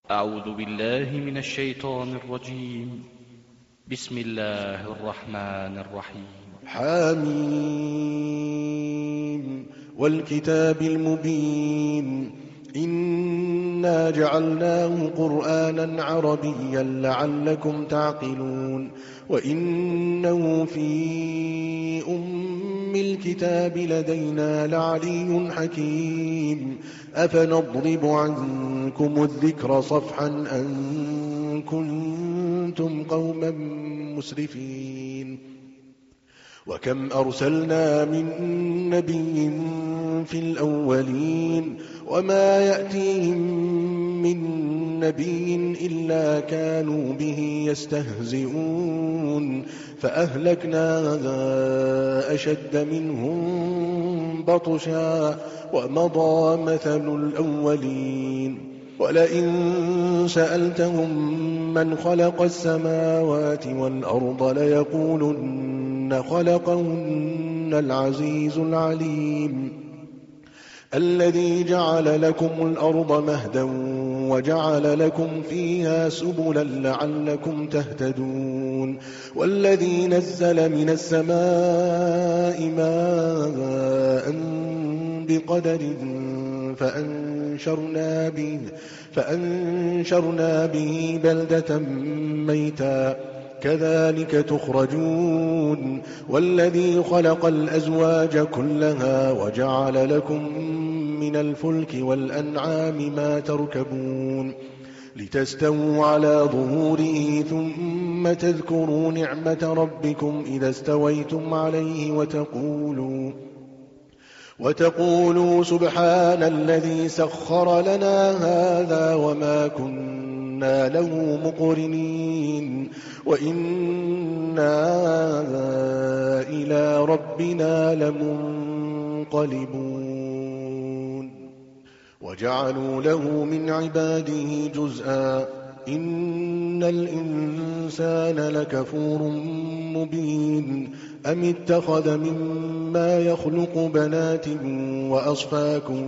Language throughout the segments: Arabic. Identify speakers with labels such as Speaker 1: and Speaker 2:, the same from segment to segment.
Speaker 1: أعوذ بالله من الشيطان الرجيم. بسم الله الرحمن الرحيم.
Speaker 2: حميم والكتاب المبين إنا جعلناه قرآنا عربيا لعلكم تعقلون وإنه في أم الكتاب لدينا لعلي حكيم أفنضرب عنكم الذكر صفحا أن كنتم قوما مسرفين وكم أرسلنا من نبي في الأولين وما يأتيهم من نبي إلا كانوا به يستهزئون فأهلكنا أشد منهم بطشا ومضى مثل الأولين ولئن سألتهم من خلق السماوات والأرض ليقولن خلقهن العزيز العليم الذي جعل لكم الأرض مهدا وجعل لكم فيها سبلا لعلكم تهتدون والذي نزل من السماء ماء بقدر فأنشرنا به بلدة ميتا كذلك تخرجون والذي خلق الأزواج كلها وجعل لكم من الفلك والأنعام ما تركبون لتستووا على ظهوره ثم تذكروا نعمة ربكم إذا استويتم عليه وتقولوا سبحان الذي سخر لنا هذا وما كنا له مقرنين وإنا إلى ربنا لمنقلبون وجعلوا له من عباده جزءا إن الإنسان لكفور مبين أم اتخذ مما يخلق بنات وأصفاكم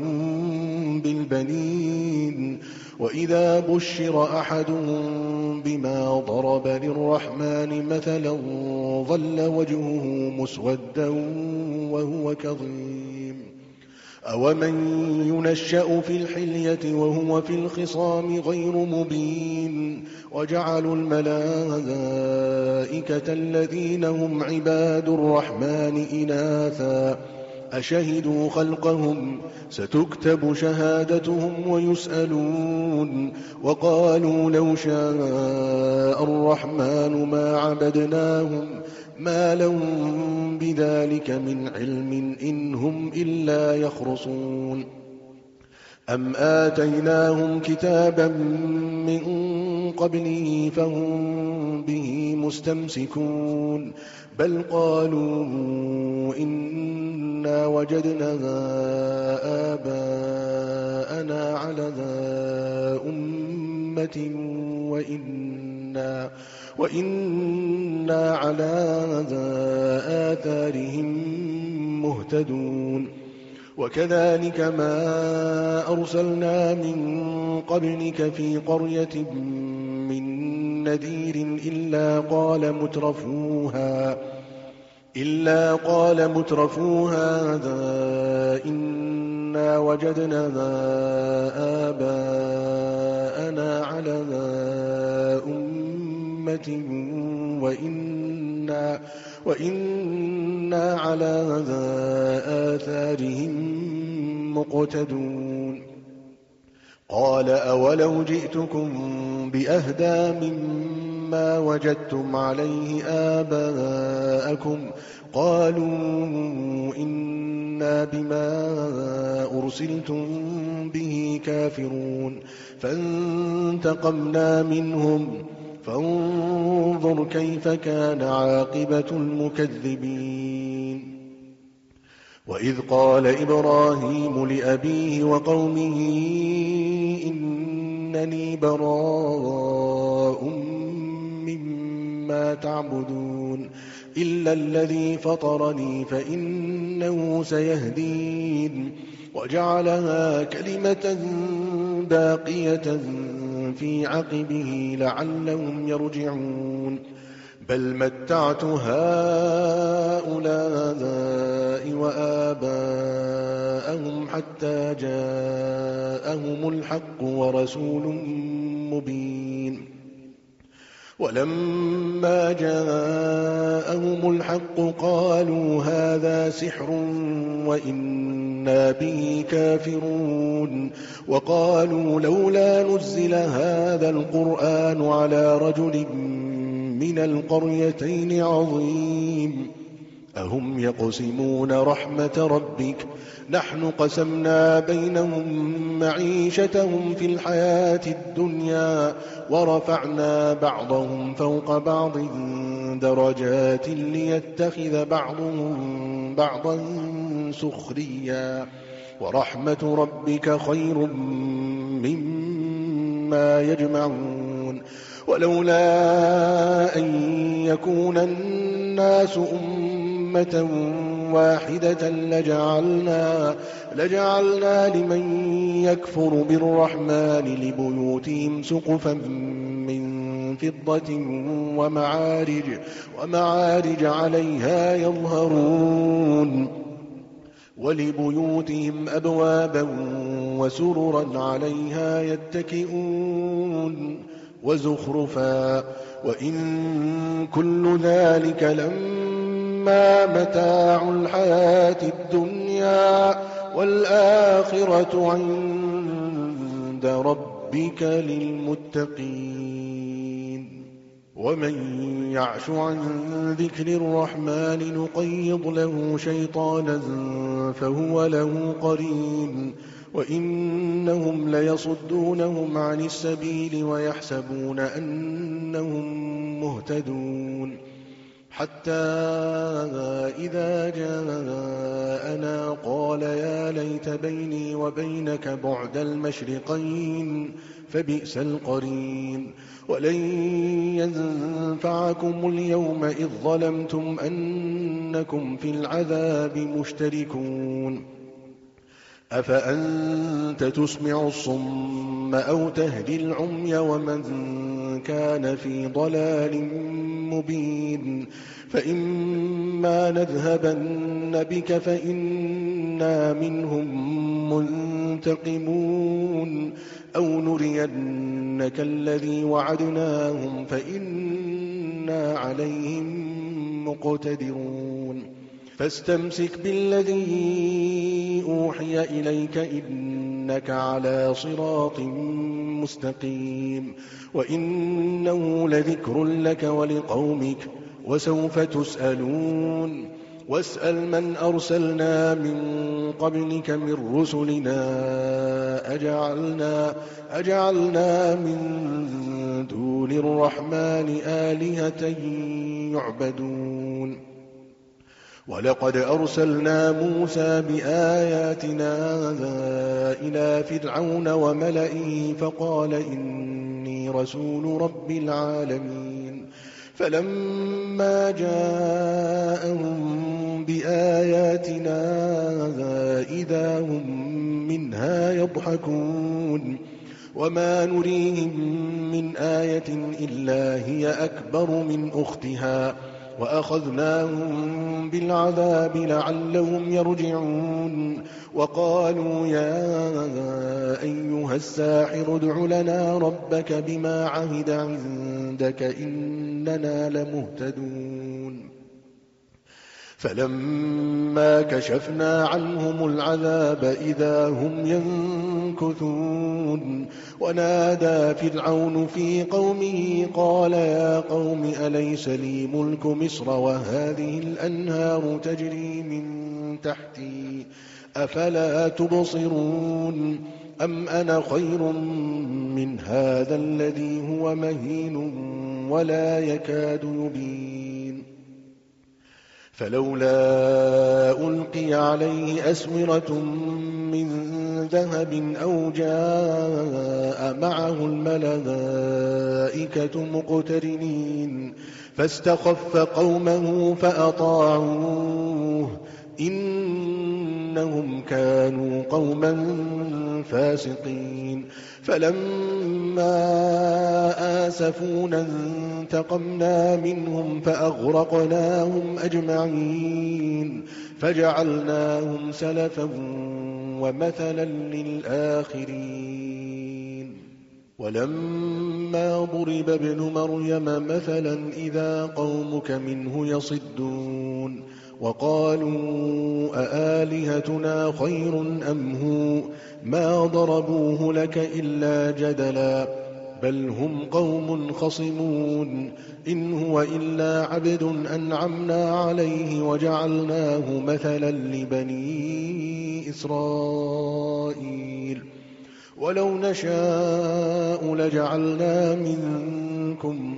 Speaker 2: بالبنين وإذا بشر أحدهم بما ضرب للرحمن مثلا ظل وجهه مسودا وهو كظيم أومن ينشأ في الحلية وهو في الخصام غير مبين وجعلوا الملائكة الذين هم عباد الرحمن إناثا أشهدوا خلقهم ستكتب شهادتهم ويسألون وقالوا لو شاء الرحمن ما عبدناهم ما لهم بذلك من علم إن هم إلا يخرصون أم آتيناهم كتابا من قبله فهم به مستمسكون بل قالوا إنا وجدنا آباءنا على أمة وإنا على آثارهم مهتدون وكذلك ما أرسلنا من قبلك في قرية من نذير إلا قال مترفوها إنا وجدنا آباءنا على أمة وإنا على آثارهم مقتدون قال أولو جئتكم بأهدى مما وجدتم عليه آباءكم قالوا إنا بما أرسلتم به كافرون فانتقمنا منهم فانظر كيف كان عاقبة المكذبين وإذ قال إبراهيم لأبيه وقومه إنني براء مما تعبدون إلا الذي فطرني فإنه سيهدين وجعلها كلمة باقية في عقبه لعلهم يرجعون بل متعت هؤلاء وآباءهم حتى جاءهم الحق ورسول مبين ولما جاءهم الحق قالوا هذا سحر وإنا به كافرون وقالوا لولا نزل هذا القرآن على رجل من القريتين عظيم أهم يقسمون رحمة ربك نحن قسمنا بينهم معيشتهم في الحياة الدنيا ورفعنا بعضهم فوق بعض درجات ليتخذ بعضهم بعضا سخريا ورحمة ربك خير مما يجمعون ولولا أن يكون الناس أمة واحدة لجعلنا لمن يكفر بالرحمن لبيوتهم سقفا من فضة ومعارج عليها يظهرون ولبيوتهم أبوابا وسررا عليها يتكئون وزخرفا وإن كل ذلك لما متاع الحياة الدنيا والآخرة عند ربك للمتقين ومن يعش عن ذكر الرحمن نقيض له شيطانا فهو له قرين وإنهم ليصدونهم عن السبيل ويحسبون أنهم مهتدون حتى إذا جاءنا قال يا ليت بيني وبينك بعد المشرقين فبئس القرين ولن ينفعكم اليوم إذ ظلمتم أنكم في العذاب مشتركون أفأنت تسمع الصم أو تهدي العمي ومن كان في ضلال مبين فإما نذهبن بك فإنا منهم منتقمون أو نرينك الذي وعدناهم فإنا عليهم مقتدرون فاستمسك بالذي أوحي إليك إنك على صراط مستقيم وإنه لذكر لك ولقومك وسوف تسألون واسأل من أرسلنا من قبلك من رسلنا أجعلنا من دون الرحمن آلهة يعبدون ولقد أرسلنا موسى بآياتنا إلى فرعون وملئه فقال إني رسول رب العالمين فلما جاءهم بآياتنا إذا هم منها يضحكون وما نريهم من آية إلا هي أكبر من أختها وأخذناهم بالعذاب لعلهم يرجعون وقالوا يا أيها الساحر ادع لنا ربك بما عهد عندك إننا لمهتدون فلما كشفنا عنهم العذاب إذا هم ينكثون ونادى فرعون في قومه قال يا قوم أليس لي ملك مصر وهذه الأنهار تجري من تحتي أفلا تبصرون أم أنا خير من هذا الذي هو مهين ولا يكاد يبين فلولا ألقي عليه أسورة من ذهب أو جاء معه الملائكة مقترنين فاستخف قومه فأطاعوه إنهم إنهم كانوا قوما فاسقين فلما آسفونا انتقمنا منهم فأغرقناهم أجمعين فجعلناهم سلفا ومثلا للآخرين ولما ضرب ابن مريم مثلا إذا قومك منه يصدون وقالوا أآلهتنا خير أم هو ما ضربوه لك إلا جدلا بل هم قوم خصمون إن هو إلا عبد أنعمنا عليه وجعلناه مثلا لبني إسرائيل ولو نشاء لجعلنا منكم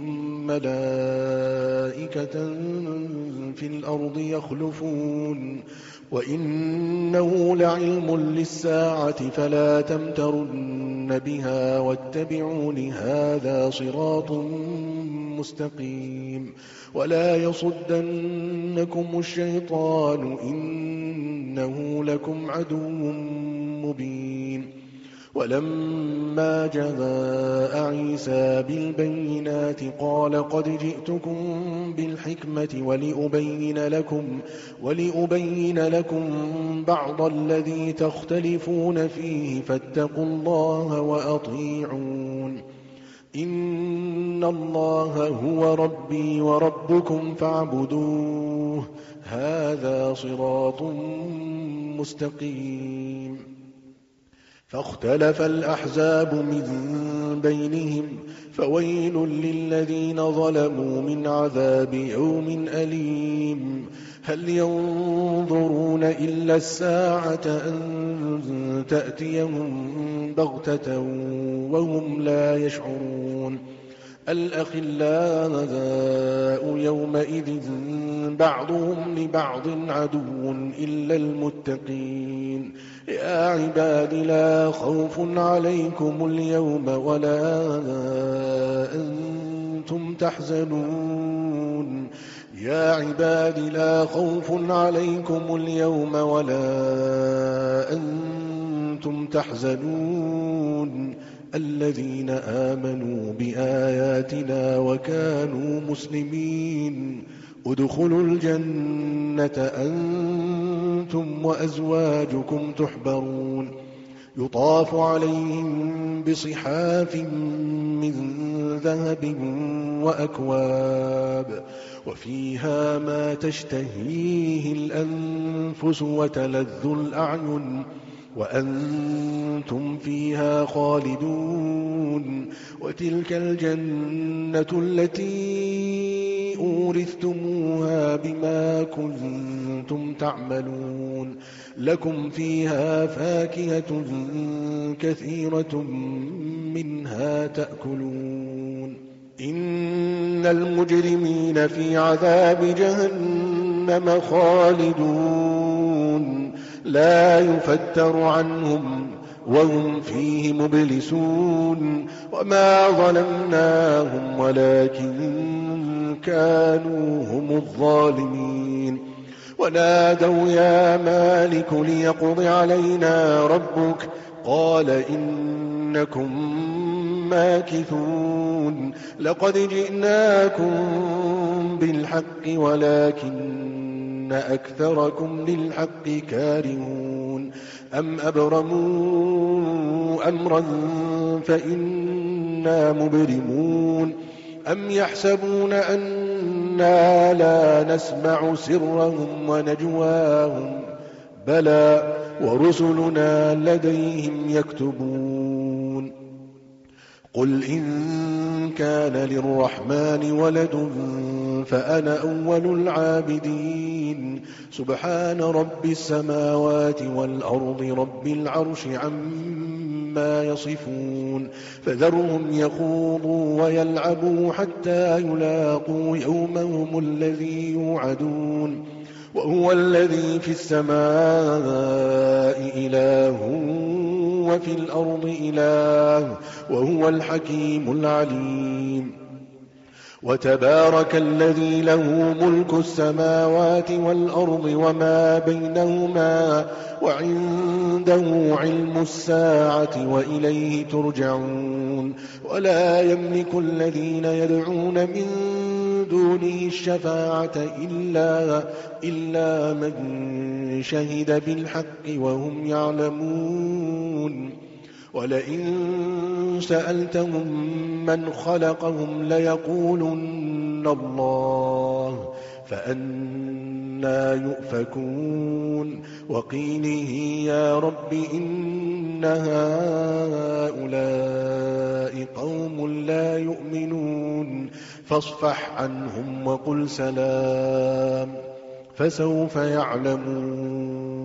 Speaker 2: ملائكة في الأرض يخلفون وإنه لعلم للساعة فلا تمترن بها واتبعون هذا صراط مستقيم ولا يصدنكم الشيطان إنه لكم عدو مبين ولما جاء عيسى بالبينات قال قد جئتكم بالحكمة ولأبين لكم بعض الذي تختلفون فيه فاتقوا الله وأطيعون إن الله هو ربي وربكم فاعبدوه هذا صراط مستقيم فاختلف الأحزاب من بينهم فويل للذين ظلموا من عذاب يوم أليم هل ينظرون إلا الساعة أن تأتيهم بغتة وهم لا يشعرون الأخلاء يومئذ بعضهم لبعض عدو إلا المتقين يا عباد لا خوف عليكم اليوم ولا أنتم تحزنون يا عباد لا خوف عليكم اليوم ولا أنتم تحزنون الذين آمنوا بآياتنا وكانوا مسلمين ادخلوا الجنة أنتم وأزواجكم تحبرون يطاف عليهم بصحاف من ذهب وأكواب وفيها ما تشتهيه الأنفس وتلذ الأعين وأنتم فيها خالدون وتلك الجنة التي أورثتموها بما كنتم تعملون لكم فيها فاكهة كثيرة منها تأكلون إن المجرمين في عذاب جهنم خالدون لا يفتر عنهم وهم فيه مبلسون وما ظلمناهم ولكن كانوا هم الظالمين ونادوا يا مالك ليقض علينا ربك قال إنكم ماكثون لقد جئناكم بالحق ولكن أكثركم للحق كارهون أم أبرموا أمرا فإنا مبرمون أم يحسبون أنا لا نسمع سرهم ونجواهم بلى ورسلنا لديهم يكتبون قل إن كان للرحمن ولد فأنا أول العابدين سبحان رب السماوات والأرض رب العرش عما يصفون فذرهم يخوضوا ويلعبوا حتى يلاقوا يومهم الذي يوعدون وهو الذي في السماء إله وفي الأرض إله وهو الحكيم العليم وتبارك الذي له ملك السماوات والأرض وما بينهما وعنده علم الساعة وإليه ترجعون ولا يملك الذين يدعون من دونه الشفاعة إلا من شهد بالحق وهم يعلمون ولئن سألتهم من خلقهم ليقولن الله فأنى يؤفكون وقيله يا رب إن هؤلاء قوم لا يؤمنون فاصفح عنهم وقل سلام فسوف يعلمون